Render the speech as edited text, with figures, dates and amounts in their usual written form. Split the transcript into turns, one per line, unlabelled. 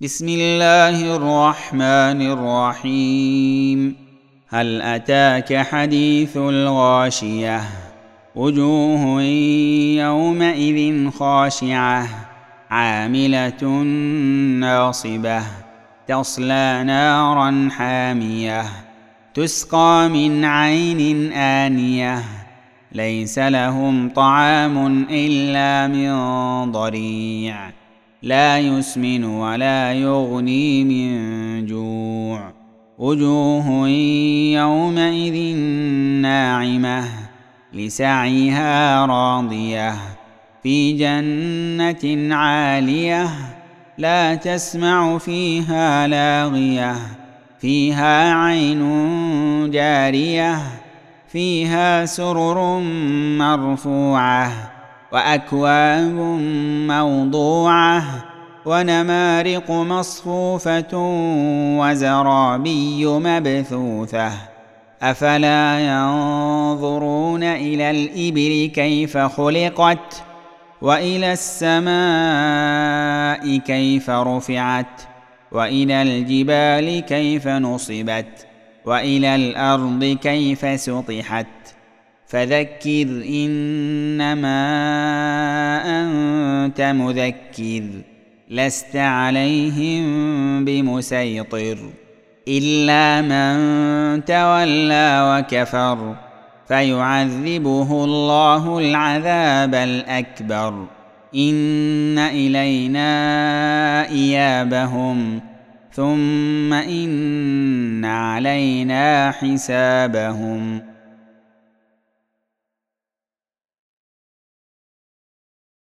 بسم الله الرحمن الرحيم. هل أتاك حديث الغاشية؟ وجوه يومئذ خاشعة عاملة ناصبة تصلى نارا حامية تسقى من عين آنية ليس لهم طعام إلا من ضريع لا يسمن ولا يغني من جوع. وجوه يومئذ ناعمة لسعيها راضية في جنة عالية لا تسمع فيها لاغية فيها عين جارية فيها سرر مرفوعة وأكواب موضوعة ونمارق مصفوفة وزرابي مبثوثة. أفلا ينظرون إلى الإبل كيف خلقت وإلى السماء كيف رفعت وإلى الجبال كيف نصبت وإلى الأرض كيف سطحت. فذكر إنما أنت مذكر لست عليهم بمسيطر إلا من تولى وكفر فيعذبه الله العذاب الأكبر. إن إلينا إيابهم ثم إن علينا حسابهم.